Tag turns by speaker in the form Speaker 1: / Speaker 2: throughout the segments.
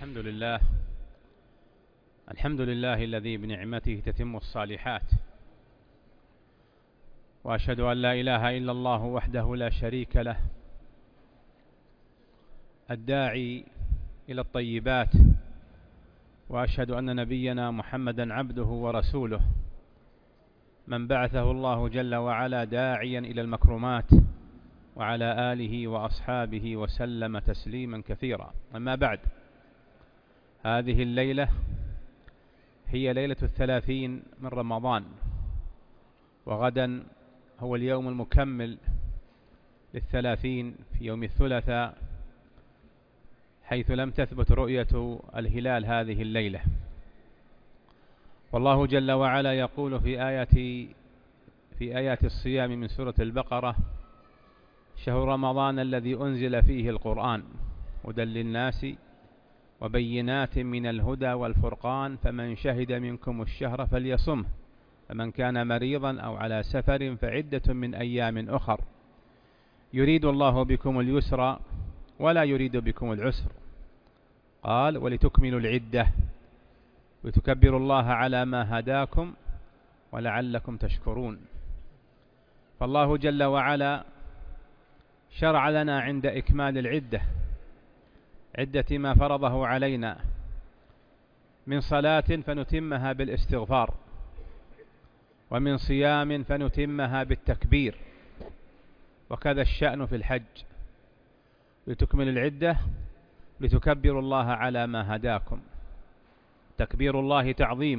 Speaker 1: الحمد لله الذي بنعمته تتم الصالحات، وأشهد أن لا إله إلا الله وحده لا شريك له الداعي إلى الطيبات، وأشهد أن نبينا محمدا عبده ورسوله من بعثه الله جل وعلا داعيا إلى المكرمات، وعلى آله وأصحابه وسلم تسليما كثيرا. أما بعد، هذه الليلة هي ليلة 30 من رمضان، وغدا هو اليوم المكمل 30 في يوم الثلاثاء، حيث لم تثبت رؤية الهلال هذه الليلة. والله جل وعلا يقول في آيات الصيام من سورة البقرة: شهر رمضان الذي أنزل فيه القرآن هدى للناس وبينات من الهدى والفرقان، فمن شهد منكم الشهر فليصمه، فمن كان مريضا أو على سفر فعدة من أيام أخر، يريد الله بكم اليسر ولا يريد بكم العسر. قال: ولتكملوا العدة وتكبروا الله على ما هداكم ولعلكم تشكرون. فالله جل وعلا شرع لنا عند إكمال العدة ما فرضه علينا من صلاة فنتمها بالاستغفار، ومن صيام فنتمها بالتكبير، وكذا الشأن في الحج. لتكمل العدة لتكبروا الله على ما هداكم. تكبير الله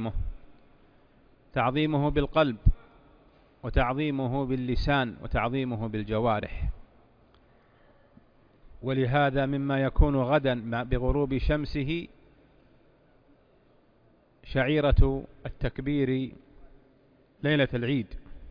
Speaker 1: تعظيمه بالقلب، وتعظيمه باللسان، وتعظيمه بالجوارح. ولهذا مما يكون غدا بغروب شمسه شعيرة التكبير ليلة العيد،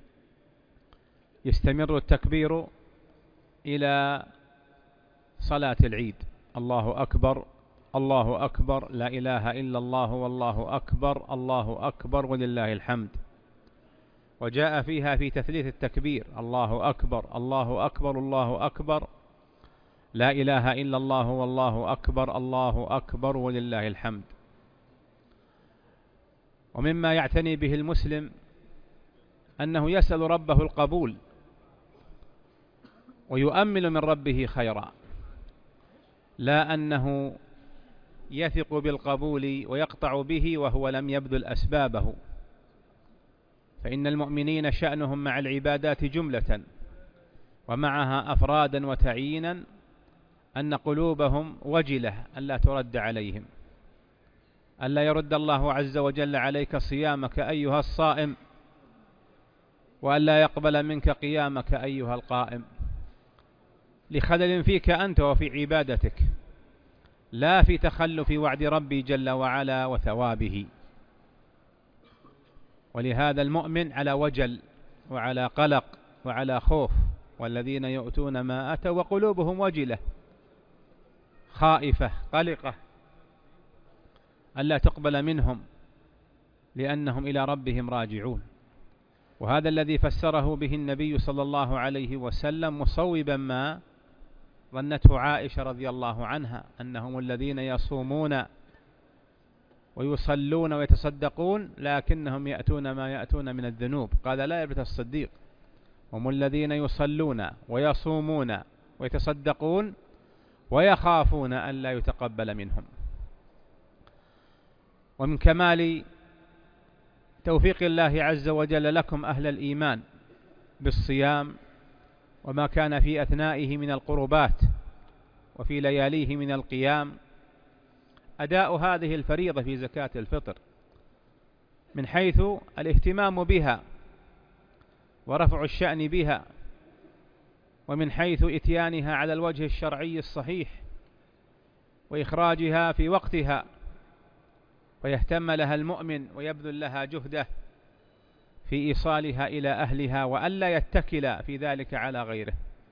Speaker 1: يستمر التكبير إلى صلاة العيد: الله أكبر الله أكبر، لا إله إلا الله والله أكبر، الله أكبر ولله الحمد. وجاء فيها في تثليث التكبير: الله أكبر الله أكبر الله أكبر، لا إله إلا الله والله أكبر، الله أكبر ولله الحمد. ومما يعتني به المسلم أنه يسأل ربه القبول ويؤمل من ربه خيرا، لا أنه يثق بالقبول ويقطع به وهو لم يبذل أسبابه. فإن المؤمنين شأنهم مع العبادات جملة ومعها أفرادا وتعيينا أن قلوبهم وجلة ألا ترد عليهم، ألا يرد الله عز وجل عليك صيامك أيها الصائم، وألا يقبل منك قيامك أيها القائم، لخلل فيك أنت وفي عبادتك، لا في تخلف وعد ربي جل وعلا وثوابه. ولهذا المؤمن على وجل وعلى قلق وعلى خوف، والذين يؤتون ما أتوا وقلوبهم وجلة خائفة قلقة ألا تقبل منهم، لأنهم إلى ربهم راجعون. وهذا الذي فسره به النبي صلى الله عليه وسلم مصوبا ما ظنته عائشة رضي الله عنها، أنهم الذين يصومون ويصلون ويتصدقون لكنهم يأتون ما يأتون من الذنوب. قال: لا يا ابنة الصديق، هم الذين يصلون ويصومون ويتصدقون ويخافون أن لا يتقبل منهم. ومن كمال توفيق الله عز وجل لكم أهل الإيمان بالصيام وما كان في أثنائه من القربات وفي لياليه من القيام أداء هذه الفريضة في زكاة الفطر، من حيث الاهتمام بها ورفع الشأن بها، ومن حيث إتيانها على الوجه الشرعي الصحيح، وإخراجها في وقتها، ويهتم لها المؤمن ويبذل لها جهده في إيصالها إلى أهلها، وألا يتكل في ذلك على غيره.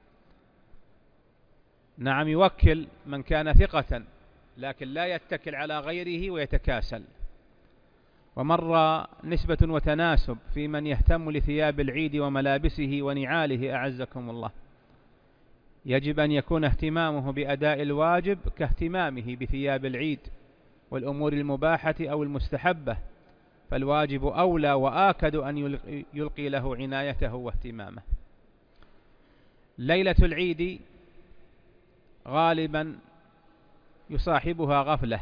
Speaker 1: نعم، يوكل من كان ثقة، لكن لا يتكل على غيره ويتكاسل. ومر نسبة وتناسب في من يهتم لثياب العيد وملابسه ونعاله أعزكم الله. يجب أن يكون اهتمامه بأداء الواجب كاهتمامه بثياب العيد والأمور المباحة أو المستحبة، فالواجب أولى وآكد أن يلقي له عنايته واهتمامه. ليلة العيد غالبا يصاحبها غفلة،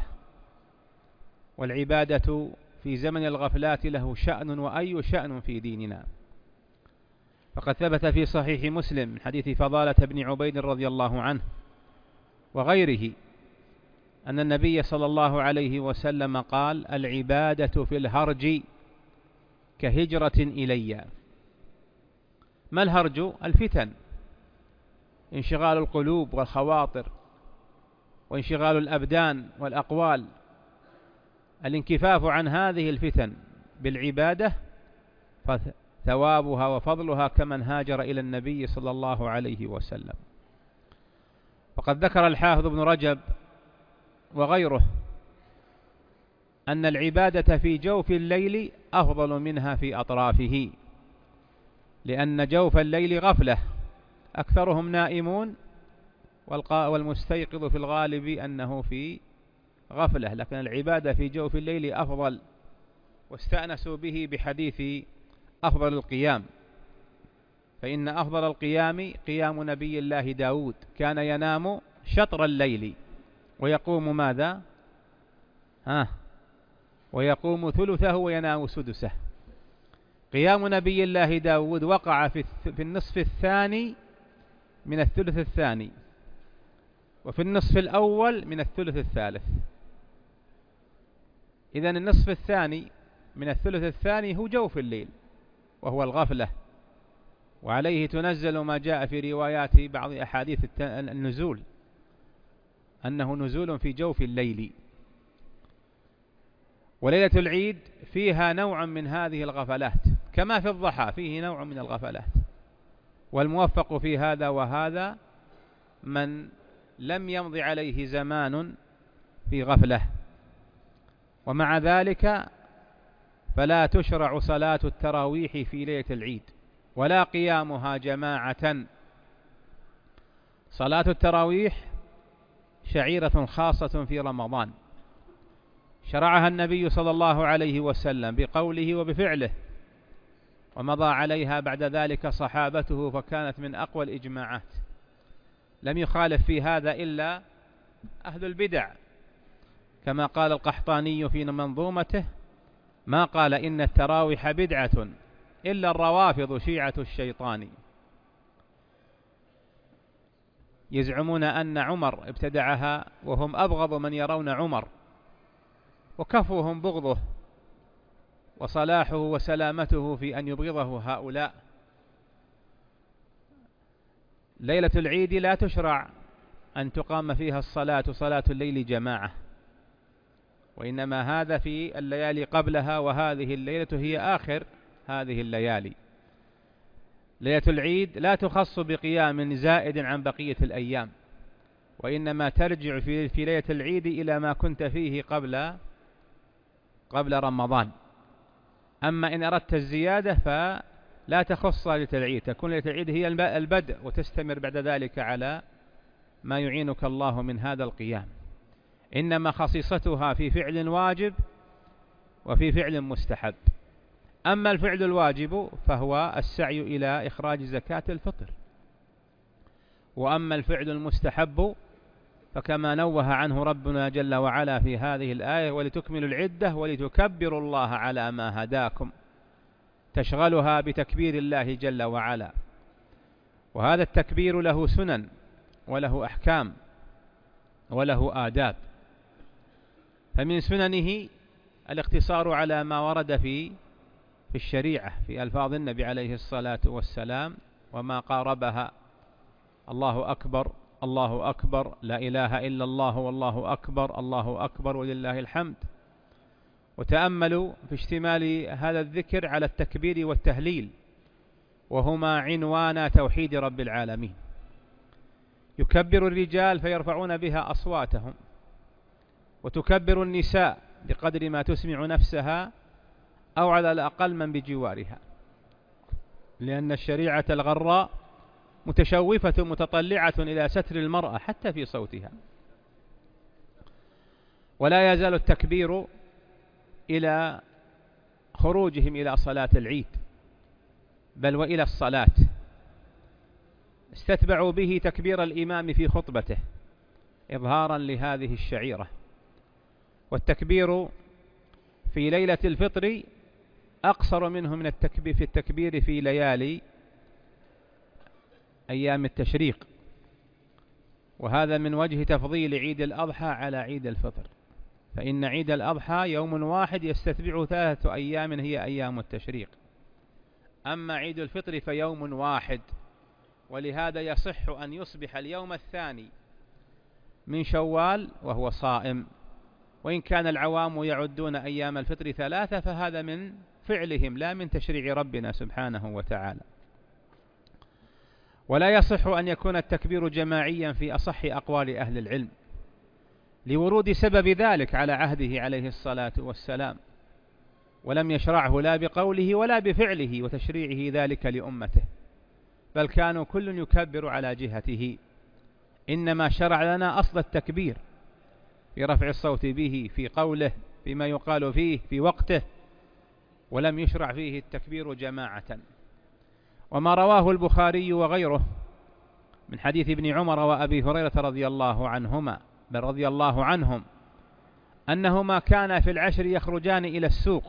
Speaker 1: والعبادة في زمن الغفلات له شأن وأي شأن في ديننا. فقد ثبت في صحيح مسلم من حديث فضالة بن عبيد رضي الله عنه وغيره أن النبي صلى الله عليه وسلم قال: العبادة في الهرج كهجرة إلي. ما الهرج؟ الفتن، انشغال القلوب والخواطر وانشغال الأبدان والأقوال، الانكفاف عن هذه الفتن بالعبادة، فثوابها وفضلها كمن هاجر إلى النبي صلى الله عليه وسلم. وقد ذكر الحافظ ابن رجب وغيره أن العبادة في جوف الليل أفضل منها في أطرافه، لأن جوف الليل غفلة، أكثرهم نائمون، والمستيقظ في الغالب أنه في غفلة، لكن العبادة في جوف الليل أفضل. واستأنسوا به بحديث أفضل القيام، فإن أفضل القيام قيام نبي الله داود، كان ينام شطر الليل ويقوم ماذا؟ ويقوم ثلثه وينام سدسه. قيام نبي الله داود وقع في النصف الثاني من الثلث الثاني، وفي النصف الأول من الثلث الثالث. إذن النصف الثاني من الثلث الثاني هو جوف الليل وهو الغفلة، وعليه تنزل ما جاء في روايات بعض أحاديث النزول أنه نزول في جوف الليل. وليلة العيد فيها نوع من هذه الغفلات، كما في الضحى فيه نوع من الغفلات، والموفق في هذا وهذا من لم يمض عليه زمان في غفلة. ومع ذلك فلا تشرع صلاة التراويح في ليلة العيد ولا قيامها جماعة. صلاة التراويح شعيرة خاصة في رمضان، شرعها النبي صلى الله عليه وسلم بقوله وبفعله، ومضى عليها بعد ذلك صحابته، فكانت من أقوى الإجماعات. لم يخالف في هذا إلا أهل البدع، كما قال القحطاني في منظومته: ما قال إن التراويح بدعة إلا الروافض شيعة الشيطان. يزعمون أن عمر ابتدعها، وهم أبغض من يرون عمر، وكفوهم بغضه وصلاحه وسلامته في أن يبغضه هؤلاء. ليلة العيد لا تشرع أن تقام فيها صلاة الليل جماعة، وإنما هذا في الليالي قبلها، وهذه الليلة هي آخر هذه الليالي. ليلة العيد لا تخص بقيام زائد عن بقية الأيام، وإنما ترجع في ليلة العيد إلى ما كنت فيه قبل رمضان. أما إن أردت الزيادة فلا تخص ليلة العيد، تكون ليلة العيد هي البدء، وتستمر بعد ذلك على ما يعينك الله من هذا القيام. إنما خصيصتها في فعل واجب وفي فعل مستحب. أما الفعل الواجب فهو السعي إلى إخراج زكاة الفطر، وأما الفعل المستحب فكما نوه عنه ربنا جل وعلا في هذه الآية: ولتكملوا العدة ولتكبروا الله على ما هداكم، تشغلها بتكبير الله جل وعلا. وهذا التكبير له سنن وله أحكام وله آداب. فمن سننه الاقتصار على ما ورد في الشريعة في ألفاظ النبي عليه الصلاة والسلام وما قاربها: الله أكبر، الله أكبر، لا إله إلا الله، والله أكبر، الله أكبر ولله الحمد. وتأملوا في اشتمال هذا الذكر على التكبير والتهليل، وهما عنوان توحيد رب العالمين. يكبر الرجال فيرفعون بها أصواتهم، وتكبر النساء بقدر ما تسمع نفسها أو على الأقل من بجوارها، لأن الشريعة الغراء متشوفة متطلعة إلى ستر المرأة حتى في صوتها. ولا يزال التكبير إلى خروجهم إلى صلاة العيد، بل وإلى الصلاة. استتبعوا به تكبير الإمام في خطبته إظهارا لهذه الشعيرة. والتكبير في ليلة الفطر أقصر منه من التكبير في ليالي أيام التشريق، وهذا من وجه تفضيل عيد الأضحى على عيد الفطر، فإن عيد الأضحى يوم واحد يستتبع 3 أيام هي أيام التشريق، أما عيد الفطر فيوم واحد. ولهذا يصح أن يصبح اليوم الثاني من شوال وهو صائم، وإن كان العوام يعدون أيام الفطر 3 فهذا من فعلهم لا من تشريع ربنا سبحانه وتعالى. ولا يصح أن يكون التكبير جماعيا في أصح أقوال أهل العلم، لورود سبب ذلك على عهده عليه الصلاة والسلام، ولم يشرعه لا بقوله ولا بفعله وتشريعه ذلك لأمته، بل كانوا كل يكبر على جهته. إنما شرع لنا أصل التكبير في رفع الصوت به في قوله بما يقال فيه في وقته، ولم يشرع فيه التكبير جماعة. وما رواه البخاري وغيره من حديث ابن عمر وأبي هريرة رضي الله عنهما بل رضي الله عنهم أنهما كانا في العشر يخرجان إلى السوق،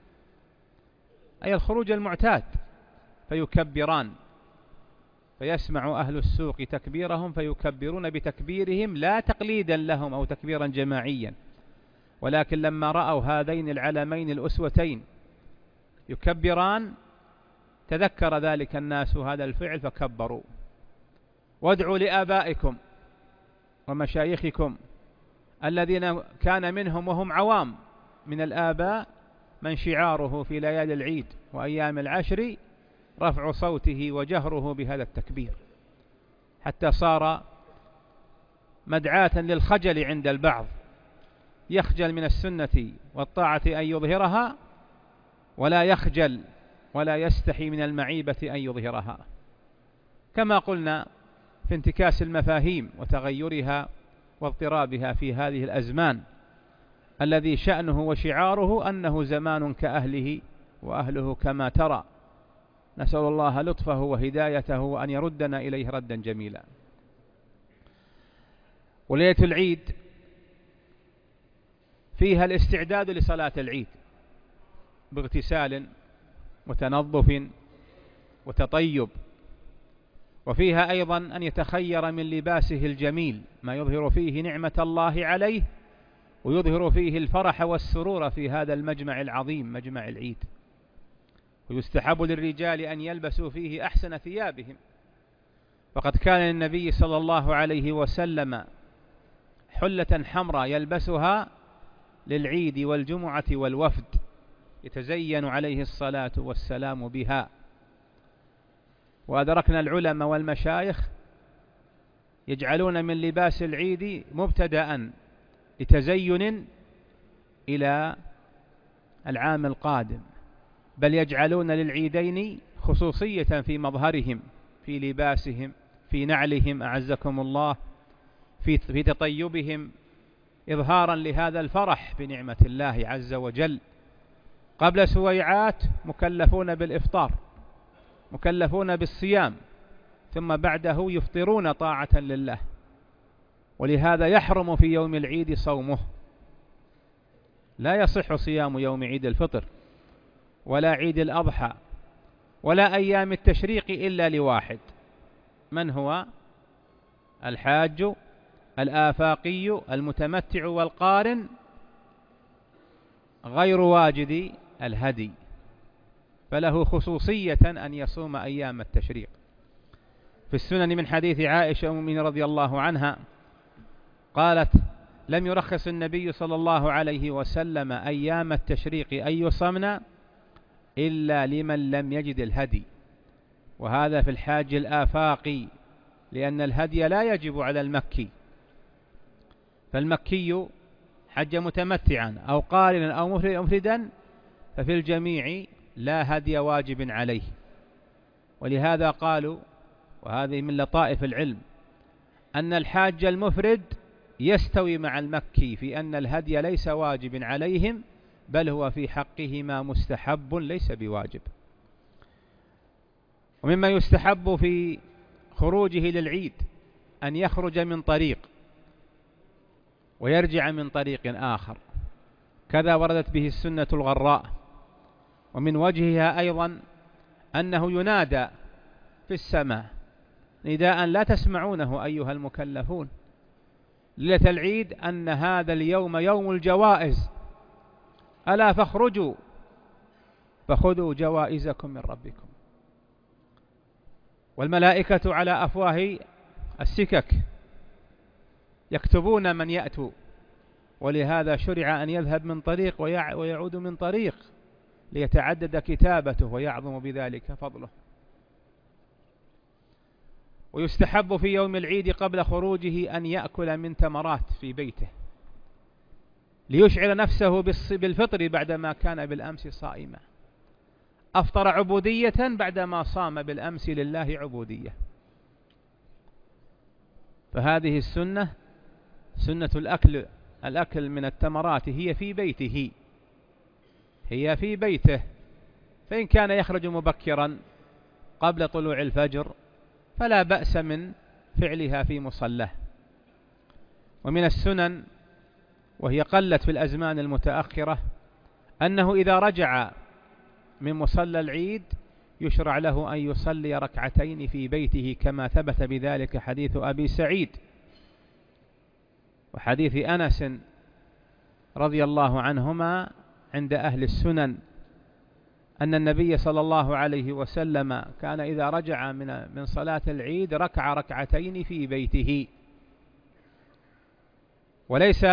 Speaker 1: أي الخروج المعتاد، فيكبران، فيسمع أهل السوق تكبيرهم فيكبرون بتكبيرهم لا تقليدا لهم أو تكبيرا جماعيا، ولكن لما رأوا هذين العلمين الأسوتين يكبران تذكر ذلك الناس هذا الفعل فكبروا. وادعوا لآبائكم ومشايخكم الذين كان منهم وهم عوام من الآباء من شعاره في ليالي العيد وأيام العشر رفع صوته وجهره بهذا التكبير، حتى صار مدعاة للخجل عند البعض، يخجل من السنة والطاعة أن يظهرها، ولا يخجل ولا يستحي من المعيبة أن يظهرها، كما قلنا في انتكاس المفاهيم وتغيرها واضطرابها في هذه الأزمان، الذي شأنه وشعاره أنه زمان كأهله وأهله كما ترى. نسأل الله لطفه وهدايته وأن يردنا إليه ردا جميلا. وليلة العيد فيها الاستعداد لصلاة العيد باغتسال وتنظف وتطيب، وفيها أيضا أن يتخير من لباسه الجميل ما يظهر فيه نعمة الله عليه ويظهر فيه الفرح والسرور في هذا المجمع العظيم مجمع العيد. ويستحب للرجال أن يلبسوا فيه أحسن ثيابهم، فقد كان النبي صلى الله عليه وسلم حلة حمراء يلبسها للعيد والجمعة والوفد، يتزين عليه الصلاة والسلام بها. وأدركنا العلماء والمشايخ يجعلون من لباس العيد مبتدأ لتزين إلى العام القادم، بل يجعلون للعيدين خصوصية في مظهرهم، في لباسهم، في نعلهم أعزكم الله، في تطيبهم، إظهارا لهذا الفرح بنعمة الله عز وجل. قبل سويعات مكلفون بالإفطار، مكلفون بالصيام، ثم بعده يفطرون طاعة لله، ولهذا يحرم في يوم العيد صومه. لا يصح صيام يوم عيد الفطر ولا عيد الأضحى ولا أيام التشريق إلا لواحد، من هو؟ الحاج الآفاقي المتمتع والقارن غير واجد الهدي، فله خصوصية أن يصوم أيام التشريق. في السنن من حديث عائشة أم المؤمنين رضي الله عنها قالت: لم يرخص النبي صلى الله عليه وسلم أيام التشريق أن يصمن إلا لمن لم يجد الهدي، وهذا في الحاج الآفاقي، لأن الهدي لا يجب على المكي، فالمكي حج متمتعا أو قارنا أو مفردا، ففي الجميع لا هدي واجب عليه. ولهذا قالوا، وهذه من لطائف العلم، أن الحاج المفرد يستوي مع المكي في أن الهدي ليس واجب عليهم، بل هو في حقهما مستحب ليس بواجب. ومما يستحب في خروجه للعيد أن يخرج من طريق ويرجع من طريق آخر، كذا وردت به السنة الغراء. ومن وجهها أيضا أنه ينادى في السماء نداء لا تسمعونه أيها المكلفون ليلة العيد أن هذا اليوم يوم الجوائز، ألا فاخرجوا فخذوا جوائزكم من ربكم. والملائكة على أفواه السكك يكتبون من يأتوا، ولهذا شرع أن يذهب من طريق ويعود من طريق ليتعدد كتابته ويعظم بذلك فضله. ويستحب في يوم العيد قبل خروجه أن يأكل من تمرات في بيته ليشعر نفسه بالفطر بعدما كان بالأمس صائما. أفطر عبودية بعدما صام بالأمس لله عبودية. فهذه السنة، سنة الأكل من التمرات هي في بيته، فإن كان يخرج مبكرا قبل طلوع الفجر فلا بأس من فعلها في مصلاه. ومن السنن وهي قلت في الأزمان المتأخرة أنه إذا رجع من مصلى العيد يشرع له أن يصلي ركعتين في بيته، كما ثبت بذلك حديث أبي سعيد وحديث أنس رضي الله عنهما عند أهل السنن أن النبي صلى الله عليه وسلم كان إذا رجع من صلاة العيد ركع ركعتين في بيته. وليس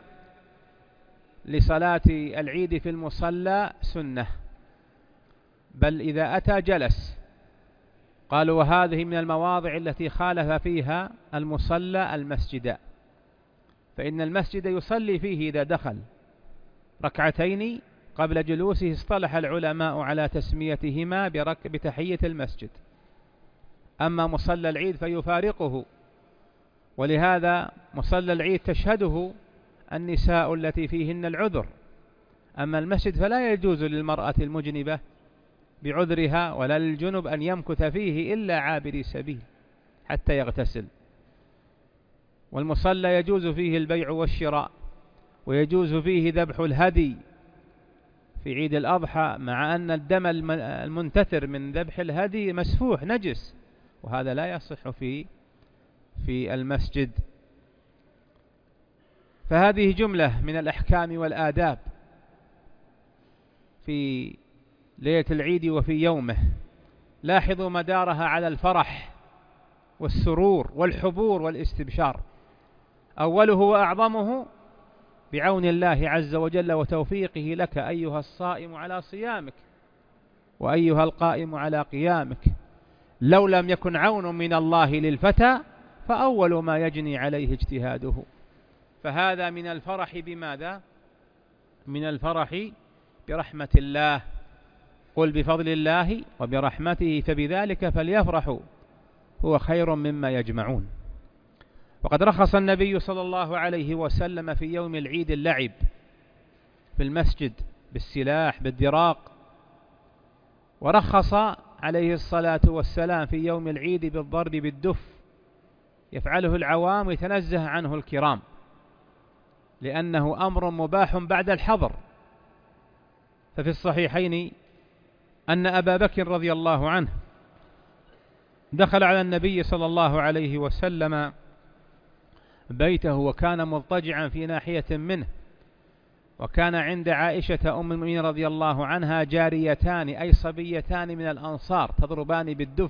Speaker 1: لصلاة العيد في المصلى سنة، بل إذا أتى جلس. قالوا وهذه من المواضع التي خالف فيها المصلى المسجد، فإن المسجد يصلي فيه إذا دخل ركعتين قبل جلوسه. اصطلح العلماء على تسميتهما بتحية المسجد. أما مصلى العيد فيفارقه، ولهذا مصلى العيد تشهده النساء التي فيهن العذر. أما المسجد فلا يجوز للمرأة المجنبة بعذرها ولا للجنب أن يمكث فيه إلا عابر سبيل حتى يغتسل. والمصلى يجوز فيه البيع والشراء، ويجوز فيه ذبح الهدي في عيد الأضحى، مع أن الدم المنتثر من ذبح الهدي مسفوح نجس، وهذا لا يصح في المسجد. فهذه جملة من الأحكام والآداب في ليلة العيد وفي يومه. لاحظوا مدارها على الفرح والسرور والحبور والاستبشار. أوله وأعظمه بعون الله عز وجل وتوفيقه لك أيها الصائم على صيامك، وأيها القائم على قيامك. لو لم يكن عون من الله للفتى فأول ما يجني عليه اجتهاده. فهذا من الفرح بماذا؟ من الفرح برحمة الله. قل بفضل الله وبرحمته فبذلك فليفرحوا هو خير مما يجمعون. وقد رخص النبي صلى الله عليه وسلم في يوم العيد اللعب في المسجد بالسلاح بالدراق، ورخص عليه الصلاة والسلام في يوم العيد بالضرب بالدف، يفعله العوام ويتنزه عنه الكرام، لأنه أمر مباح بعد الحظر. ففي الصحيحين أن أبا بكر رضي الله عنه دخل على النبي صلى الله عليه وسلم بيته، وكان مضطجعا في ناحية منه، وكان عند عائشة أم المؤمنين رضي الله عنها جاريتان أي صبيتان من الأنصار تضربان بالدف.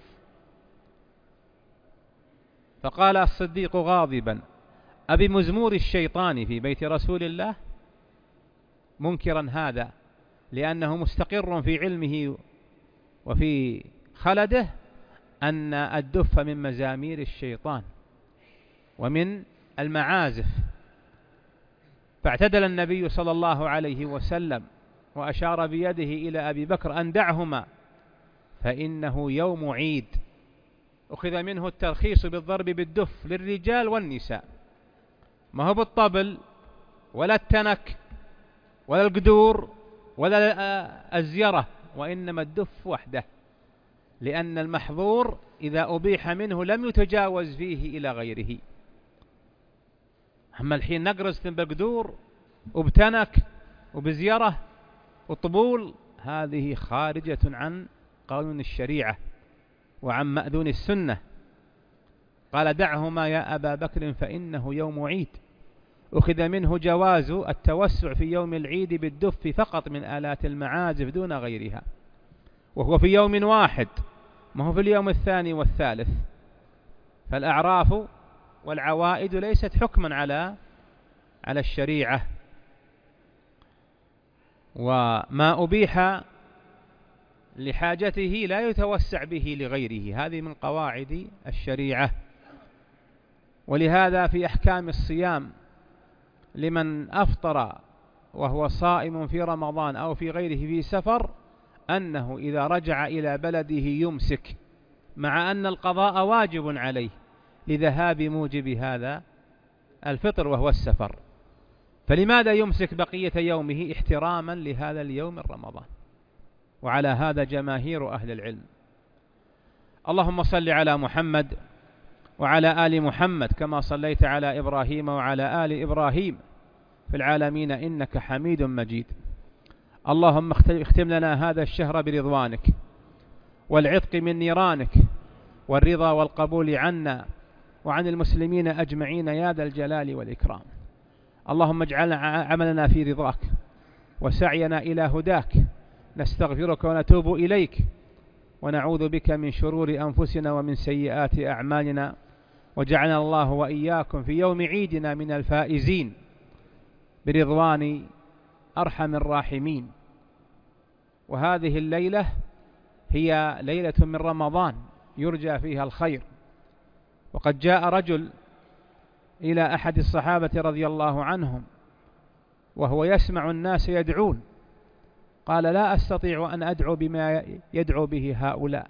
Speaker 1: فقال الصديق غاضبا: أبمزمور الشيطان في بيت رسول الله؟ منكرا هذا، لأنه مستقر في علمه وفي خلده أن الدف من مزامير الشيطان ومن المعازف. فاعتدل النبي صلى الله عليه وسلم وأشار بيده إلى أبي بكر أن دعهما فإنه يوم عيد. أخذ منه الترخيص بالضرب بالدف للرجال والنساء، ما هو بالطبل ولا التنك ولا القدور ولا الزيرة، وإنما الدف وحده، لأن المحظور إذا أبيح منه لم يتجاوز فيه إلى غيره. أما الحين نقرز بالقدور وبتنك وبزيرة وطبول، هذه خارجة عن قانون الشريعة وعن مأذون السنة. قال دعهما يا أبا بكر فإنه يوم عيد. أخذ منه جواز التوسع في يوم العيد بالدف فقط من آلات المعازف دون غيرها، وهو في يوم واحد، ما هو في اليوم الثاني والثالث. فالأعراف والعوائد ليست حكما على الشريعة، وما أبيح لحاجته لا يتوسع به لغيره، هذه من قواعد الشريعة. ولهذا في أحكام الصيام لمن أفطر وهو صائم في رمضان أو في غيره في سفر، أنه إذا رجع إلى بلده يمسك، مع أن القضاء واجب عليه لذهاب موجب هذا الفطر وهو السفر. فلماذا يمسك بقية يومه احتراما لهذا اليوم الرمضان؟ وعلى هذا جماهير أهل العلم. اللهم صل على محمد وعلى آل محمد كما صليت على إبراهيم وعلى آل إبراهيم في العالمين إنك حميد مجيد. اللهم اختم لنا هذا الشهر برضوانك والعتق من نيرانك والرضا والقبول عنا وعن المسلمين أجمعين يا ذا الجلال والإكرام. اللهم اجعل عملنا في رضاك وسعينا إلى هداك، نستغفرك ونتوب إليك ونعوذ بك من شرور أنفسنا ومن سيئات أعمالنا، وجعلنا الله وإياكم في يوم عيدنا من الفائزين برضوان أرحم الراحمين. وهذه الليلة هي ليلة من رمضان يرجى فيها الخير. وقد جاء رجل إلى أحد الصحابة رضي الله عنهم وهو يسمع الناس يدعون، قال لا أستطيع أن أدعو بما يدعو به هؤلاء.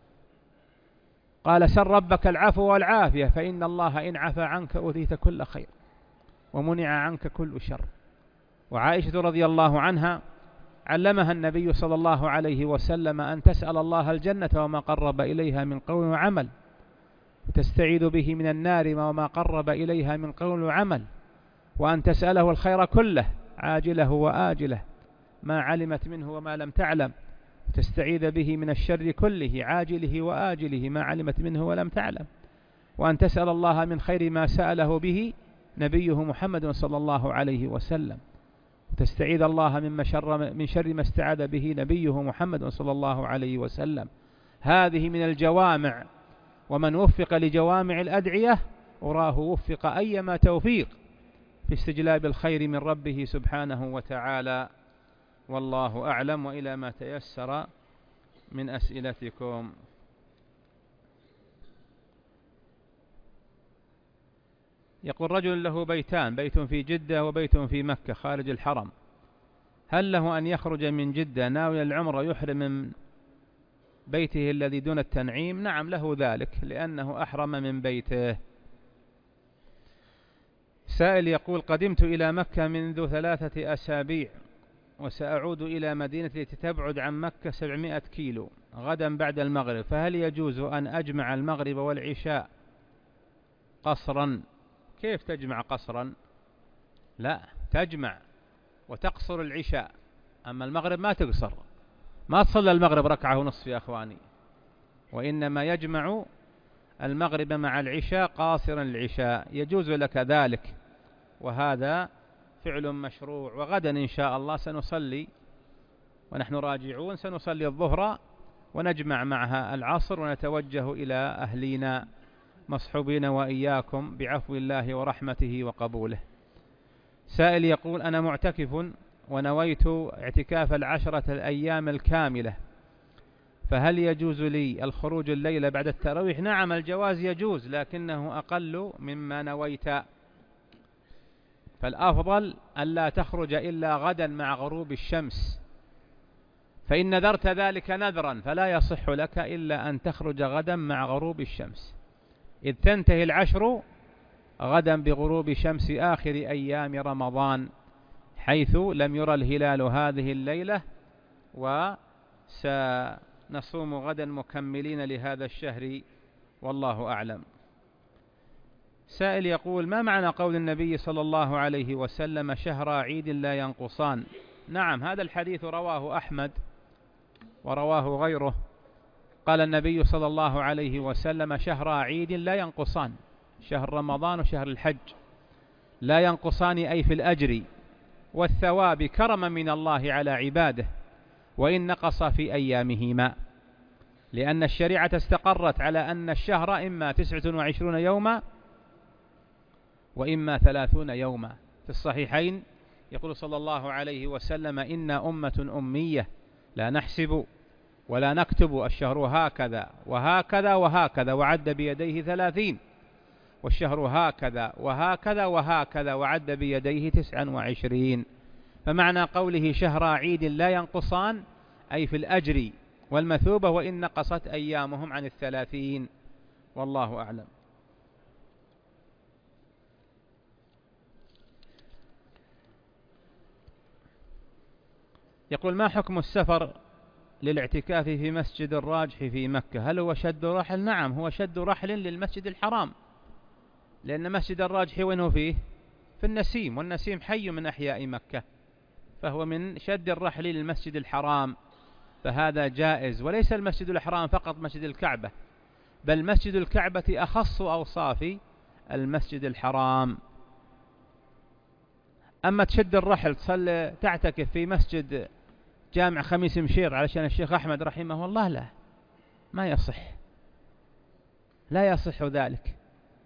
Speaker 1: قال سل ربك العفو والعافية، فإن الله إن عفى عنك أوتيت كل خير ومنع عنك كل شر. وعائشة رضي الله عنها علمها النبي صلى الله عليه وسلم أن تسأل الله الجنة وما قرب إليها من قول وعمل، وتستعيذ به من النار وما قرب إليها من قول وعمل، وأن تسأله الخير كله عاجله وآجله ما علمت منه وما لم تعلم، وتستعيذ به من الشر كله عاجله وآجله ما علمت منه ولم تعلم، وأن تسأل الله من خير ما سأله به نبيه محمد صلى الله عليه وسلم، وتستعيذ الله من شر ما استعاذ به نبيه محمد صلى الله عليه وسلم. هذه من الجوامع، ومن وفق لجوامع الأدعية أراه وفق أيما توفيق في استجلاب الخير من ربه سبحانه وتعالى. والله أعلم. وإلى ما تيسر من أسئلتكم. يقول رجل له بيتان، بيت في جدة وبيت في مكة خارج الحرم، هل له أن يخرج من جدة ناوي العمرة يحرم من بيته الذي دون التنعيم؟ نعم له ذلك، لأنه أحرم من بيته. سائل يقول قدمت إلى مكة منذ 3 أسابيع وسأعود إلى مدينة التي تبعد عن مكة 700 كيلو غدا بعد المغرب، فهل يجوز أن أجمع المغرب والعشاء قصرا؟ كيف تجمع قصرا؟ لا، تجمع وتقصر العشاء، أما المغرب ما تقصر، ما تصلى المغرب 1.5 يا أخواني، وإنما يجمع المغرب مع العشاء قاصرا العشاء، يجوز لك ذلك، وهذا فعل مشروع. وغدا إن شاء الله سنصلي ونحن راجعون، سنصلي الظهر ونجمع معها العصر ونتوجه إلى أهلنا مصحوبين وإياكم بعفو الله ورحمته وقبوله. سائل يقول أنا معتكف ونويت اعتكاف 10 الأيام الكاملة، فهل يجوز لي الخروج الليلة بعد التراويح؟ نعم الجواز يجوز، لكنه أقل مما نويت، فالأفضل ألا تخرج إلا غدا مع غروب الشمس، فإن نذرت ذلك نذرا فلا يصح لك إلا أن تخرج غدا مع غروب الشمس. إذ تنتهي 10 غدا بغروب شمس آخر أيام رمضان، حيث لم يرى الهلال هذه الليلة، وسنصوم غدا مكملين لهذا الشهر، والله أعلم. سائل يقول: ما معنى قول النبي صلى الله عليه وسلم: شهر عيد لا ينقصان؟ نعم، هذا الحديث رواه أحمد ورواه غيره. قال النبي صلى الله عليه وسلم: شهر عيد لا ينقصان، شهر رمضان وشهر الحج لا ينقصان، أي في الأجر والثواب كرما من الله على عباده، وإن نقص في أيامهما، لأن الشريعة استقرت على أن الشهر إما 29 يوما وإما 30 يوما. في الصحيحين يقول صلى الله عليه وسلم: إنا أمة أمية لا نحسب ولا نكتب، الشهر هكذا وهكذا وهكذا، وعد بيديه 30، والشهر هكذا وهكذا وهكذا، وعد بيديه 29. فمعنى قوله شهر عيد لا ينقصان أي في الأجر والمثوبة، وإن نقصت أيامهم عن 30، والله أعلم. يقول: ما حكم السفر للاعتكاف في مسجد الراجح في مكة؟ هل هو شد رحل؟ نعم، هو شد رحل للمسجد الحرام، لأن مسجد الراجح وينه فيه؟ في النسيم، والنسيم حي من أحياء مكة، فهو من شد الرحل للمسجد الحرام، فهذا جائز. وليس المسجد الحرام فقط مسجد الكعبة، بل مسجد الكعبة أخص أوصاف المسجد الحرام. أما تشد الرحل تعتكف في مسجد جامع خميس مشيط علشان الشيخ أحمد رحمه الله، لا، ما يصح، لا يصح ذلك.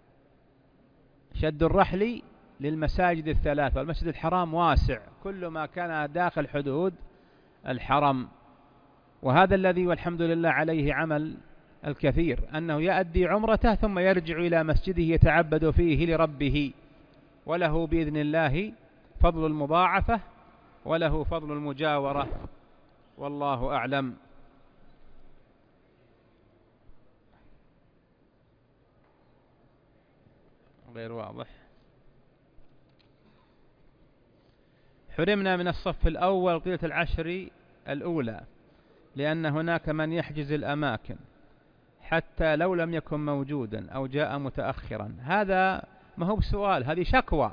Speaker 1: شد الرحل للمساجد الثلاثة، والمسجد الحرام واسع، كل ما كان داخل حدود الحرم. وهذا الذي والحمد لله عليه عمل الكثير، أنه يؤدي عمرته ثم يرجع إلى مسجده يتعبد فيه لربه، وله بإذن الله فضل المضاعفة وله فضل المجاورة، والله أعلم. غير واضح. حرمنا من الصف الأول طيلة العشر الأولى، لأن هناك من يحجز الأماكن حتى لو لم يكن موجودا أو جاء متأخرا. هذا ما هو بسؤال، هذه شكوى،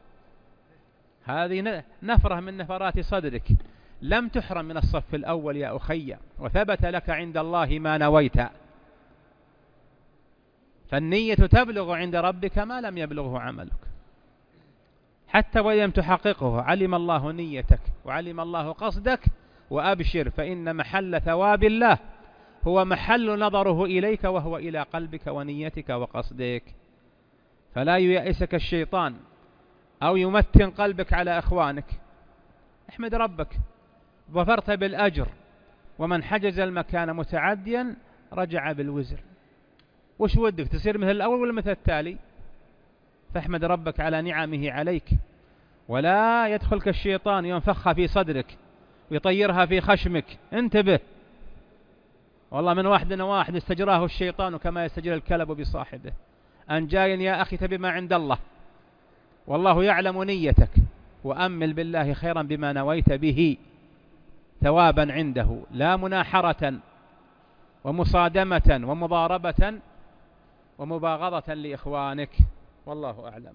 Speaker 1: هذه نفرة من نفرات صدرك. لم تحرم من الصف الأول يا أخي، وثبت لك عند الله ما نويت، فالنية تبلغ عند ربك ما لم يبلغه عملك، حتى ولم تحققه علم الله نيتك وعلم الله قصدك، وأبشر فإن محل ثواب الله هو محل نظره إليك، وهو إلى قلبك ونيتك وقصدك. فلا ييأسك الشيطان أو يمتن قلبك على إخوانك. احمد ربك، ظفرت بالأجر، ومن حجز المكان متعديا رجع بالوزر. وش ودك تصير مثل الأول ولا مثل التالي؟ فاحمد ربك على نعمه عليك، ولا يدخلك الشيطان ينفخها في صدرك ويطيرها في خشمك. انتبه، والله من واحد استجراه الشيطان كما يستجر الكلب بصاحبه. أن جاين يا أخي تبي ما عند الله، والله يعلم نيتك، وأمل بالله خيرا بما نويت به ثوابا عنده، لا مناحرة ومصادمة ومضاربة ومباغضة لإخوانك، والله أعلم.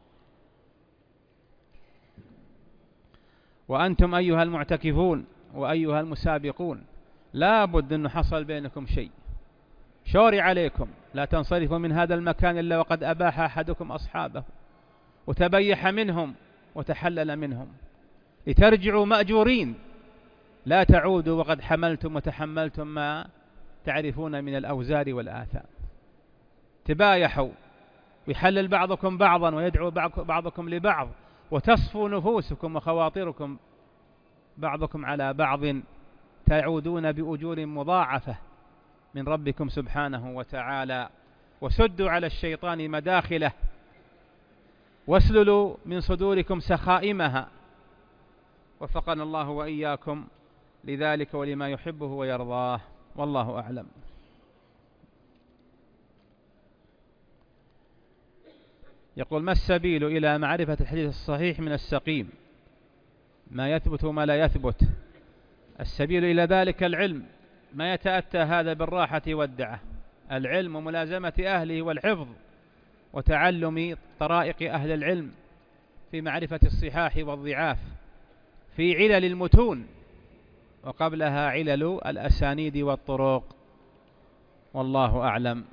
Speaker 1: وأنتم أيها المعتكفون وأيها المسابقون، لا بد أن حصل بينكم شيء، شوري عليكم، لا تنصرفوا من هذا المكان إلا وقد أباح أحدكم أصحابه وتبيح منهم وتحلل منهم، لترجعوا مأجورين، لا تعودوا وقد حملتم وتحملتم ما تعرفون من الأوزار والآثام. تبايحوا ويحلل بعضكم بعضا ويدعو بعضكم لبعض، وتصفوا نفوسكم وخواطركم بعضكم على بعض، تعودون بأجور مضاعفة من ربكم سبحانه وتعالى. وسدوا على الشيطان مداخله، واسللوا من صدوركم سخائمها، وفقنا الله وإياكم لذلك ولما يحبه ويرضاه، والله أعلم. يقول: ما السبيل إلى معرفة الحديث الصحيح من السقيم، ما يثبت وما لا يثبت؟ السبيل إلى ذلك العلم، ما يتأتى هذا بالراحة والدعة. العلم وملازمة أهله والحفظ وتعلم طرائق أهل العلم في معرفة الصحاح والضعاف، في علل المتون وقبلها علل الأسانيد والطرق، والله أعلم.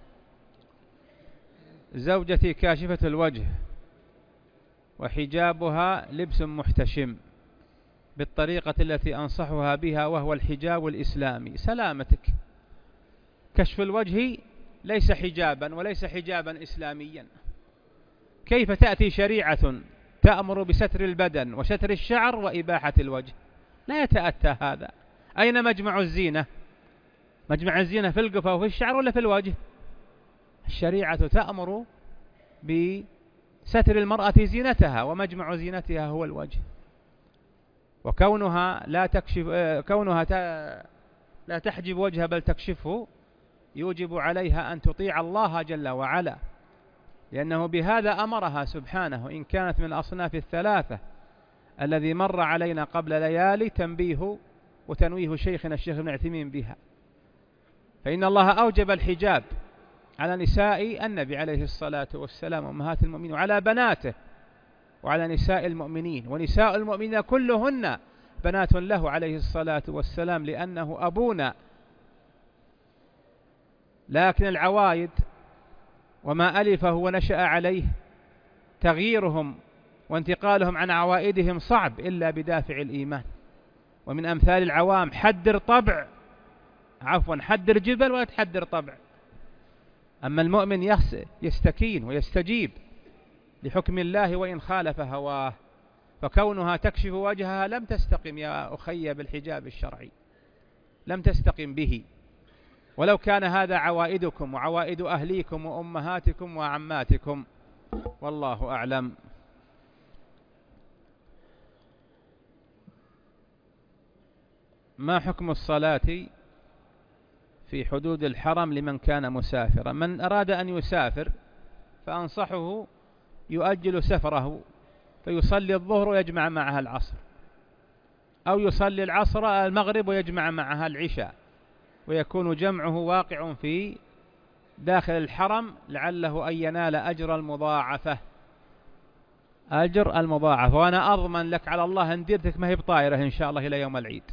Speaker 1: زوجتي كاشفة الوجه وحجابها لبس محتشم بالطريقة التي أنصحها بها، وهو الحجاب الإسلامي. سلامتك، كشف الوجه ليس حجابا وليس حجابا إسلاميا. كيف تأتي شريعة تأمر بستر البدن وستر الشعر وإباحة الوجه؟ لا يتأتى هذا. أين مجمع الزينة؟ مجمع الزينة في القفا وفي الشعر ولا في الوجه؟ الشريعة تأمر بستر المرأة زينتها، ومجمع زينتها هو الوجه. وكونها لا تحجب وجهها بل تكشفه يوجب عليها أن تطيع الله جل وعلا، لأنه بهذا أمرها سبحانه، إن كانت من الأصناف الثلاثة الذي مر علينا قبل ليالي تنبيه وتنويه شيخنا الشيخ ابن عثيمين بها. فإن الله أوجب الحجاب على نساء النبي عليه الصلاة والسلام أمهات المؤمنين، وعلى بناته، وعلى نساء المؤمنين، ونساء المؤمنين كلهن بنات له عليه الصلاة والسلام، لأنه أبونا. لكن العوايد وما ألفه ونشأ عليه تغييرهم وانتقالهم عن عوائدهم صعب إلا بدافع الإيمان. ومن أمثال العوام: حدر جبل ولا تحدر طبع. أما المؤمن يستكين ويستجيب لحكم الله وإن خالف هواه. فكونها تكشف وجهها لم تستقم يا أخي بالحجاب الشرعي، لم تستقم به، ولو كان هذا عوائدكم وعوائد أهليكم وأمهاتكم وعماتكم، والله أعلم. ما حكم الصلاة في حدود الحرم لمن كان مسافرا؟ من أراد أن يسافر فأنصحه يؤجل سفره فيصلي الظهر ويجمع معها العصر، أو يصلي المغرب ويجمع معها العشاء، ويكون جمعه واقع في داخل الحرم لعله أن ينال أجر المضاعفة. وأنا أضمن لك على الله أن ديرتك ما هي بطائرة إن شاء الله إلى يوم العيد،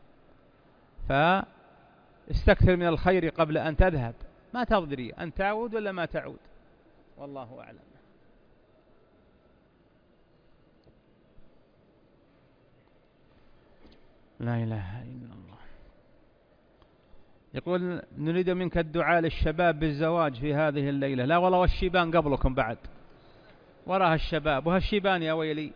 Speaker 1: فاستكثر من الخير قبل أن تذهب، ما تدري أن تعود ولا ما تعود، والله أعلم. لا إله إلا الله. يقول: نريد منك الدعاء للشباب بالزواج في هذه الليلة. لا والله، والشيبان قبلكم بعد، وراها الشباب وهالشيبان يا ويلي.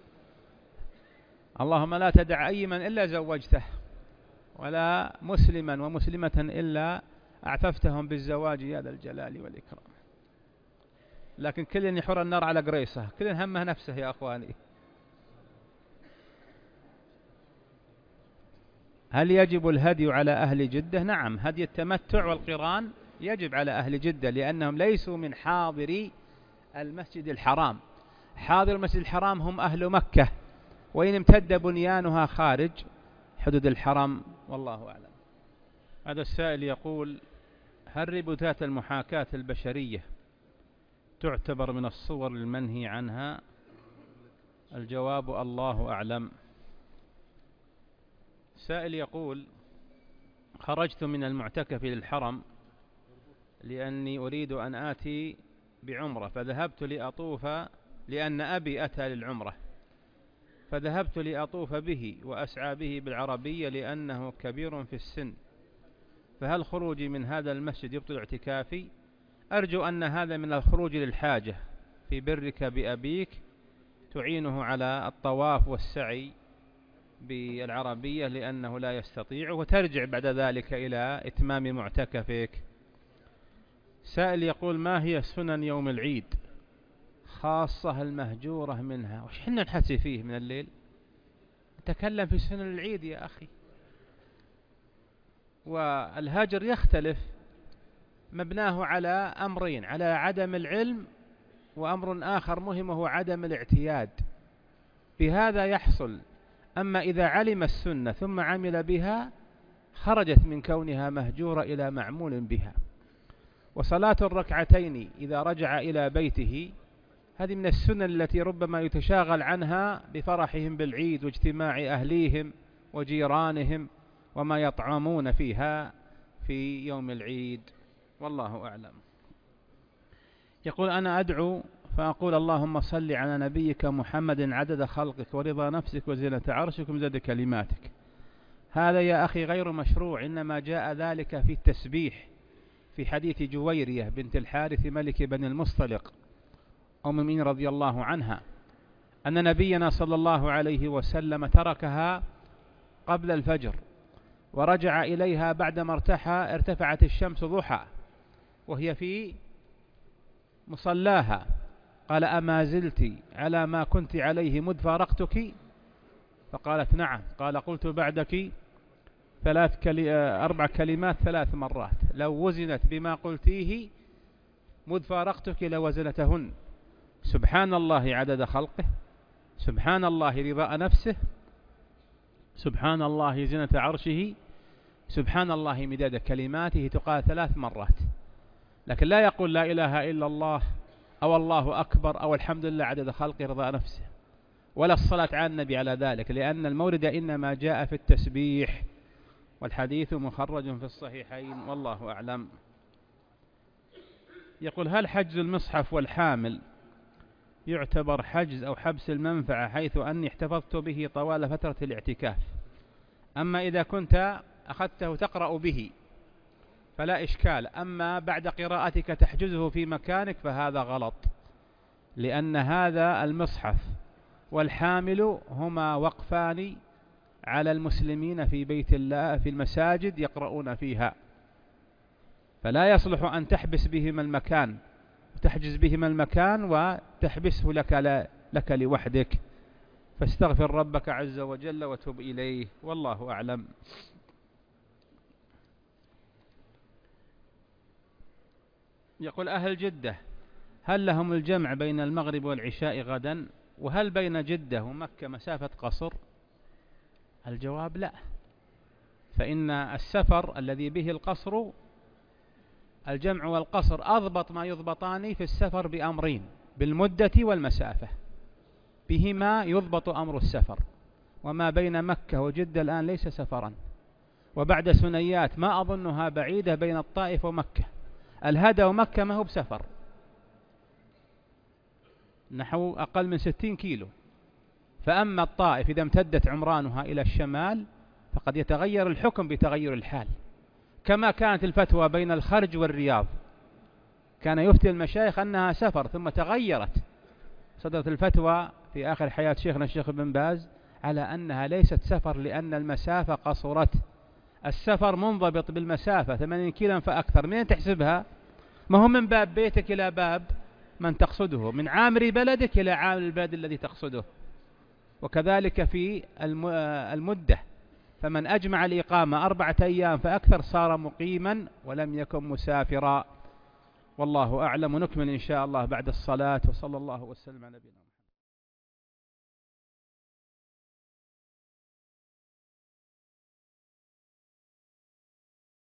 Speaker 1: اللهم لا تدع أي من إلا زوجته، ولا مسلما ومسلمة إلا أعففتهم بالزواج يا ذا الجلال والإكرام. لكن كل يحر النار على قريصة، كل همه نفسه يا أخواني. هل يجب الهدي على أهل جدة؟ نعم، هدي التمتع والقران يجب على أهل جدة، لأنهم ليسوا من حاضري المسجد الحرام. حاضر المسجد الحرام هم أهل مكة، وإن امتد بنيانها خارج حدود الحرم، والله أعلم. هذا السائل يقول: هل ربوتات المحاكاة البشرية تعتبر من الصور المنهي عنها؟ الجواب: الله أعلم. سائل يقول: خرجت من المعتكف للحرم لأني أريد أن آتي بعمرة، فذهبت لأطوف، لأن أبي أتى للعمرة، فذهبت لأطوف به وأسعى به بالعربية لأنه كبير في السن، فهل خروجي من هذا المسجد يبطل اعتكافي؟ أرجو أن هذا من الخروج للحاجة في برك بأبيك، تعينه على الطواف والسعي بالعربية لأنه لا يستطيع، وترجع بعد ذلك إلى إتمام معتكفك. سائل يقول: ما هي سنن يوم العيد خاصة المهجورة منها؟ وش حنا نحسي فيه من الليل؟ نتكلم في سنن العيد يا أخي. والهجر يختلف، مبناه على أمرين: على عدم العلم وأمر آخر مهم هو عدم الاعتياد بهذا يحصل. أما إذا علم السنة ثم عمل بها خرجت من كونها مهجورة إلى معمول بها. وصلاة الركعتين إذا رجع إلى بيته هذه من السنن التي ربما يتشاغل عنها بفرحهم بالعيد واجتماع أهليهم وجيرانهم وما يطعمون فيها في يوم العيد، والله أعلم. يقول: أنا أدعو فأقول اللهم صل على نبيك محمد عدد خلقك ورضا نفسك وزنة عرشك ومداد كلماتك. هذا يا أخي غير مشروع، إنما جاء ذلك في التسبيح في حديث جويرية بنت الحارث ملك بن المصطلق أم المؤمنين رضي الله عنها أن نبينا صلى الله عليه وسلم تركها قبل الفجر ورجع إليها بعدما ارتفعت الشمس ضحى وهي في مصلاها، قال: أما زلت على ما كنت عليه مذ فارقتك؟ فقالت: نعم. قال: قلت بعدك 4 كلمات 3 مرات، لو وزنت بما قلتيه مذ فارقتك لوزنتهن: سبحان الله عدد خلقه، سبحان الله رضاء نفسه، سبحان الله زنة عرشه، سبحان الله مداد كلماته. تقال 3 مرات، لكن لا يقول لا إله إلا الله أو الله أكبر أو الحمد لله عدد خلقه رضاء نفسه، ولا الصلاة على النبي على ذلك، لأن المورد إنما جاء في التسبيح، والحديث مخرج في الصحيحين، والله أعلم. يقول: هل حجز المصحف والحامل يعتبر حجز أو حبس المنفعة حيث أني احتفظت به طوال فترة الاعتكاف؟ أما إذا كنت أخذته تقرأ به فلا إشكال، أما بعد قراءتك تحجزه في مكانك فهذا غلط، لأن هذا المصحف والحامل هما وقفان على المسلمين في بيت الله في المساجد يقرؤون فيها، فلا يصلح أن تحبس بهما المكان وتحجز بهما المكان وتحبسه لك لوحدك، فاستغفر ربك عز وجل وتب إليه، والله أعلم. يقول: أهل جدة هل لهم الجمع بين المغرب والعشاء غدا؟ وهل بين جدة ومكة مسافة قصر؟ الجواب لا، فإن السفر الذي به القصر الجمع والقصر أضبط ما يضبطان في السفر بأمرين: بالمدة والمسافة، بهما يضبط أمر السفر. وما بين مكة وجدة الآن ليس سفرا، وبعد سنيات ما أظنها بعيدة بين الطائف ومكة، الهدى ومكة ما هو بسفر، نحو أقل من 60 كيلو. فأما الطائف إذا امتدت عمرانها إلى الشمال فقد يتغير الحكم بتغير الحال، كما كانت الفتوى بين الخرج والرياض، كان يفتي المشايخ أنها سفر ثم تغيرت، صدرت الفتوى في آخر حياة شيخنا الشيخ بن باز على أنها ليست سفر لأن المسافة قصرت. السفر منضبط بالمسافة 80 كيلو فأكثر. من تحسبها؟ ما هو من باب بيتك إلى باب من تقصده، من عامر بلدك إلى عامر البلد الذي تقصده. وكذلك في المدة، فمن أجمع الإقامة 4 أيام فأكثر صار مقيما ولم يكن مسافرا، والله أعلم. ونكمل إن شاء الله بعد الصلاة، وصلى الله وسلم على نبينا.